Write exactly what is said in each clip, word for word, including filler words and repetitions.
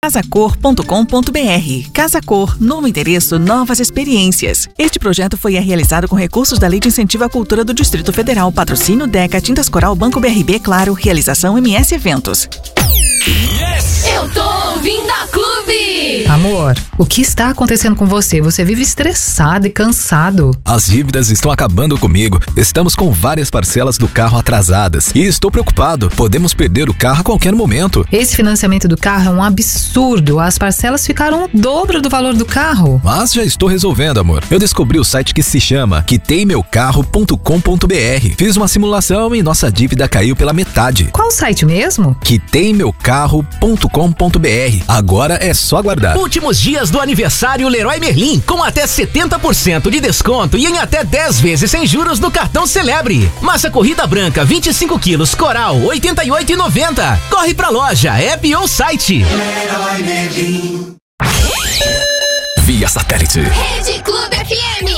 casacor ponto com ponto br. Casacor, novo endereço, novas experiências. Este projeto foi realizado com recursos da Lei de Incentivo à Cultura do Distrito Federal. Patrocínio Deca, Tintas Coral, Banco B R B, Claro. Realização M S Eventos. Yes! Eu tô ouvindo a Clube! Amor, o que está acontecendo com você? Você vive estressado e cansado. As dívidas estão acabando comigo. Estamos com várias parcelas do carro atrasadas. E estou preocupado. Podemos perder o carro a qualquer momento. Esse financiamento do carro é um absurdo. As parcelas ficaram o dobro do valor do carro. Mas já estou resolvendo, amor. Eu descobri o site que se chama quitei meu carro ponto com ponto br. Fiz uma simulação e nossa dívida caiu pela metade. Qual o site mesmo? quitei meu carro ponto com ponto br. Agora é só aguardar. Últimos dias do aniversário Leroy Merlin, com até setenta por cento de desconto e em até dez vezes sem juros no cartão Celebre. Massa corrida branca vinte e cinco quilos Coral oitenta e oito reais e noventa centavos. Corre pra loja, app ou site. Leroy Merlin. Via satélite. Rede Clube F M.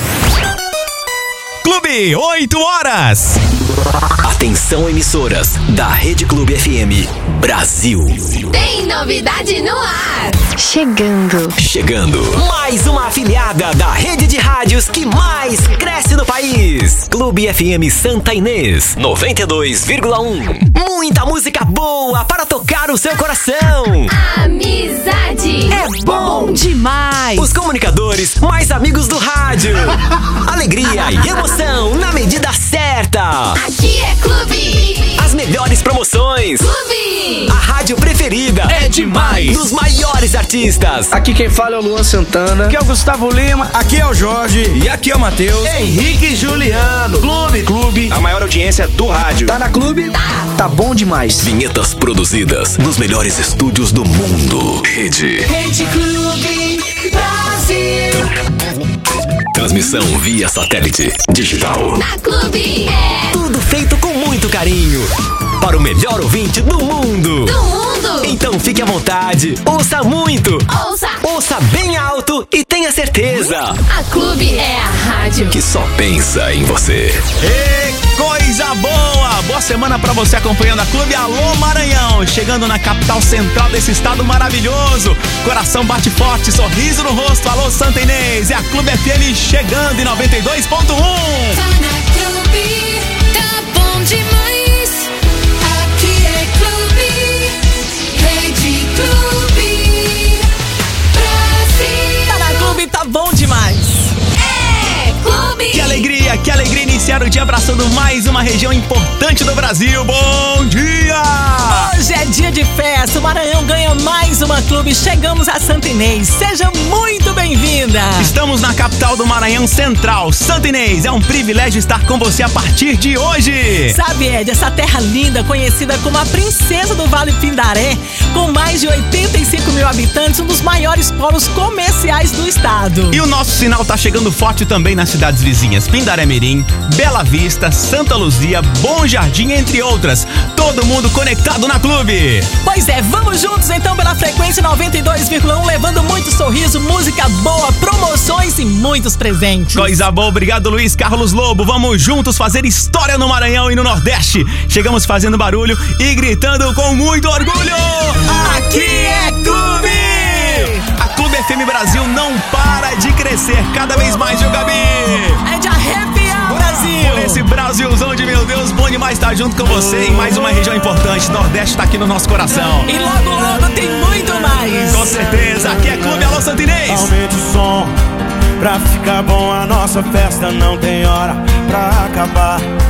Clube, oito horas. Atenção, emissoras da Rede Clube F M Brasil. Tem novidade no ar. Chegando. Chegando. Mais uma afiliada da rede de rádios que mais cresce no país. Clube F M Santa Inês, noventa e dois vírgula um. Muita música boa para tocar o seu coração. Amizade é bom demais. Os comunicadores mais amigos do rádio. Alegria e emoção na medida certa. Aqui é Clube. As melhores promoções. Clube. A rádio preferida é demais. Dos maiores artistas. Aqui quem fala é o Luan Santana. Aqui é o Gustavo Lima. Aqui é o Jorge. E aqui é o Matheus. Henrique e Juliano. Clube. Clube. A maior audiência do rádio. Tá na Clube? Tá. Tá bom demais. Vinhetas produzidas nos melhores estúdios do mundo. Rede. Rede Clube Brasil. Transmissão via satélite digital. Na Clube é tudo feito com muito carinho. Para o melhor ouvinte do mundo. Do mundo. Então fique à vontade. Ouça muito. Ouça. Ouça bem alto e tenha certeza. A Clube é a rádio que só pensa em você. E coisa boa! Boa semana pra você acompanhando a Clube. Alô Maranhão, chegando na capital central desse estado maravilhoso. Coração bate forte, sorriso no rosto. Alô Santa Inês, é a Clube F M chegando em noventa e dois ponto um. Tá na Clube, tá bom demais. Aqui é Clube, Rede Clube Brasil. Tá na Clube, tá bom demais. É Clube. Que alegria, que alegria iniciar o dia abraçando mais uma região importante do Brasil. Bom dia! Hoje é dia de festa, o Maranhão ganha mais uma Clube. Chegamos a Santa Inês, seja muito bem-vinda. Estamos na capital do Maranhão Central, Santa Inês. É um privilégio estar com você a partir de hoje. Sabe, Ed, essa terra linda, conhecida como a princesa do Vale Pindaré, com mais de oitenta e cinco mil habitantes, um dos maiores polos comerciais do estado. E o nosso sinal tá chegando forte também nas cidades vizinhas, Pindaré Mirim, Bela Vista, Santa Luzia, Bom Jardim, entre outras. Todo mundo conectado na Clube. Pois é, vamos juntos então pela frequência noventa e dois vírgula um, levando muito sorriso, música boa, promoções e muitos presentes. Coisa boa, obrigado Luiz Carlos Lobo. Vamos juntos fazer história no Maranhão e no Nordeste. Chegamos fazendo barulho e gritando com muito orgulho. Aqui é Clube! A Clube F M Brasil não para de crescer cada vez mais, viu, Gabi? É de arrepiar, Brasil! Por esse Brasilzão de meu Deus, bom demais estar junto com você em mais uma região importante. Nordeste tá aqui no nosso coração. E logo, logo tem muito mais. Com certeza, aqui é Clube Alô Santa Inês. Aumente o som, pra ficar bom a nossa festa não tem hora pra acabar.